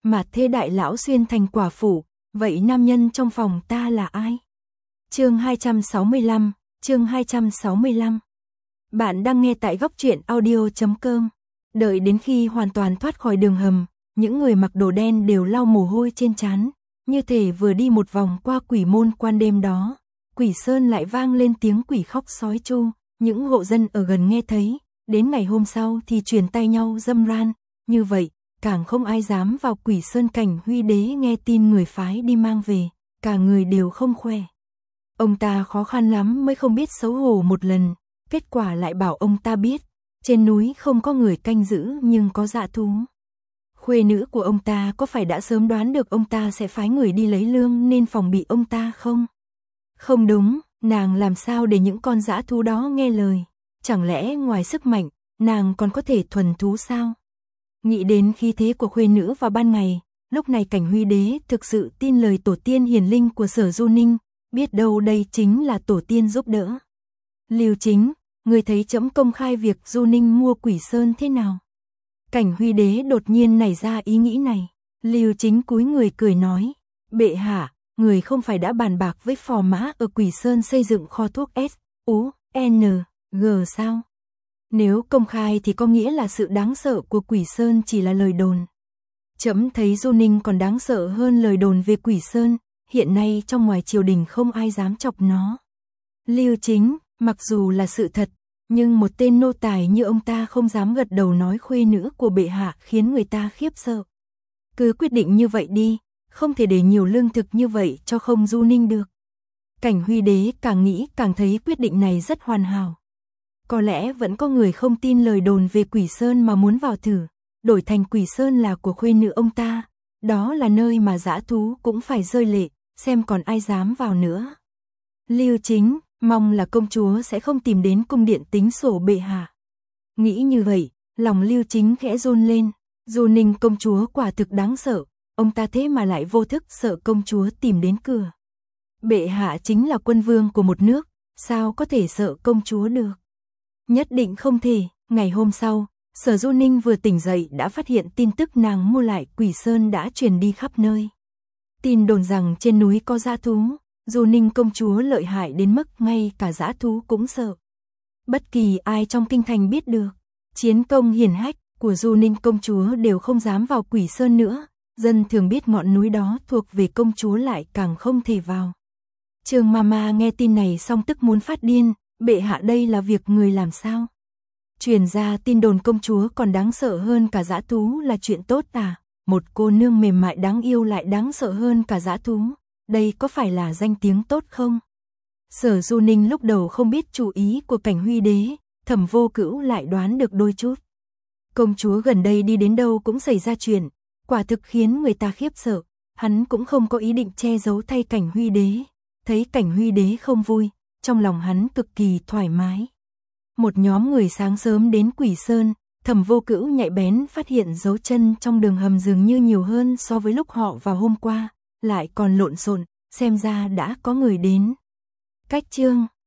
mà thê đại lão xuyên thành quả phụ, vậy nam nhân trong phòng ta là ai? Chương 265, chương 265. Bạn đang nghe tại góc truyện audio.com. Đợi đến khi hoàn toàn thoát khỏi đường hầm, những người mặc đồ đen đều lau mồ hôi trên trán, như thể vừa đi một vòng qua quỷ môn quan đêm đó. Quỷ Sơn lại vang lên tiếng quỷ khóc sói tru, những hộ dân ở gần nghe thấy, đến ngày hôm sau thì truyền tay nhau râm ran, như vậy, càng không ai dám vào Quỷ Sơn. Cảnh Huy Đế nghe tin người phái đi mang về, cả người đều không khỏe. Ông ta khó khăn lắm mới không biết xấu hổ một lần, kết quả lại bảo ông ta biết, trên núi không có người canh giữ nhưng có dã thú. Khuê nữ của ông ta có phải đã sớm đoán được ông ta sẽ phái người đi lấy lương nên phòng bị ông ta không? Không đúng, nàng làm sao để những con dã thú đó nghe lời? Chẳng lẽ ngoài sức mạnh, nàng còn có thể thuần thú sao? Nghĩ đến khí thế của khuê nữ vào ban ngày, lúc này Cảnh Huy Đế thực sự tin lời tổ tiên hiền linh của Sở Du Ninh, biết đâu đây chính là tổ tiên giúp đỡ. Lưu Chính, người thấy trẫm công khai việc Du Ninh mua Quỷ Sơn thế nào? Cảnh Huy Đế đột nhiên nảy ra ý nghĩ này. Lưu Chính cúi người cười nói, bệ hạ, người không phải đã bàn bạc với phò mã ở Quỷ Sơn xây dựng kho thuốc S.U.N.G sao? Nếu công khai thì có nghĩa là sự đáng sợ của Quỷ Sơn chỉ là lời đồn. Trẫm thấy Du Ninh còn đáng sợ hơn lời đồn về Quỷ Sơn, hiện nay trong ngoài triều đình không ai dám chọc nó. Lưu Chính, mặc dù là sự thật, nhưng một tên nô tài như ông ta không dám gật đầu nói khuê nữ của bệ hạ khiến người ta khiếp sợ. Cứ quyết định như vậy đi, không thể để nhiều lương thực như vậy cho không Du Ninh được. Cảnh Huy Đế càng nghĩ càng thấy quyết định này rất hoàn hảo. Có lẽ vẫn có người không tin lời đồn về Quỷ Sơn mà muốn vào thử, đổi thành Quỷ Sơn là của khuê nữ ông ta, đó là nơi mà dã thú cũng phải rơi lệ, xem còn ai dám vào nữa. Lưu Chính, mong là công chúa sẽ không tìm đến cung điện tính sổ bệ hạ. Nghĩ như vậy, lòng Lưu Chính khẽ run lên, Du Ninh công chúa quả thực đáng sợ, ông ta thế mà lại vô thức sợ công chúa tìm đến cửa. Bệ hạ chính là quân vương của một nước, sao có thể sợ công chúa được? Nhất định không thể. Ngày hôm sau, Sở Du Ninh vừa tỉnh dậy đã phát hiện tin tức nàng mua lại Quỷ Sơn đã truyền đi khắp nơi. Tin đồn rằng trên núi có dã thú, Du Ninh công chúa lợi hại đến mức ngay cả dã thú cũng sợ. Bất kỳ ai trong kinh thành biết được chiến công hiển hách của Du Ninh công chúa đều không dám vào Quỷ Sơn nữa, dân thường biết ngọn núi đó thuộc về công chúa lại càng không thể vào. Trương Mama nghe tin này xong tức muốn phát điên, bệ hạ đây là việc người làm sao? Truyền ra tin đồn công chúa còn đáng sợ hơn cả dã thú là chuyện tốt à? Một cô nương mềm mại đáng yêu lại đáng sợ hơn cả dã thú, đây có phải là danh tiếng tốt không? Sở Du Ninh lúc đầu không biết chủ ý của Cảnh Huy Đế, Thẩm Vô Cữu lại đoán được đôi chút. Công chúa gần đây đi đến đâu cũng xảy ra chuyện, quả thực khiến người ta khiếp sợ, hắn cũng không có ý định che giấu thay Cảnh Huy Đế. Thấy Cảnh Huy Đế không vui, trong lòng hắn cực kỳ thoải mái. Một nhóm người sáng sớm đến Quỷ Sơn, Thẩm Vô Cữu nhạy bén phát hiện dấu chân trong đường hầm dường như nhiều hơn so với lúc họ vào hôm qua, lại còn lộn xộn, xem ra đã có người đến. Cách chương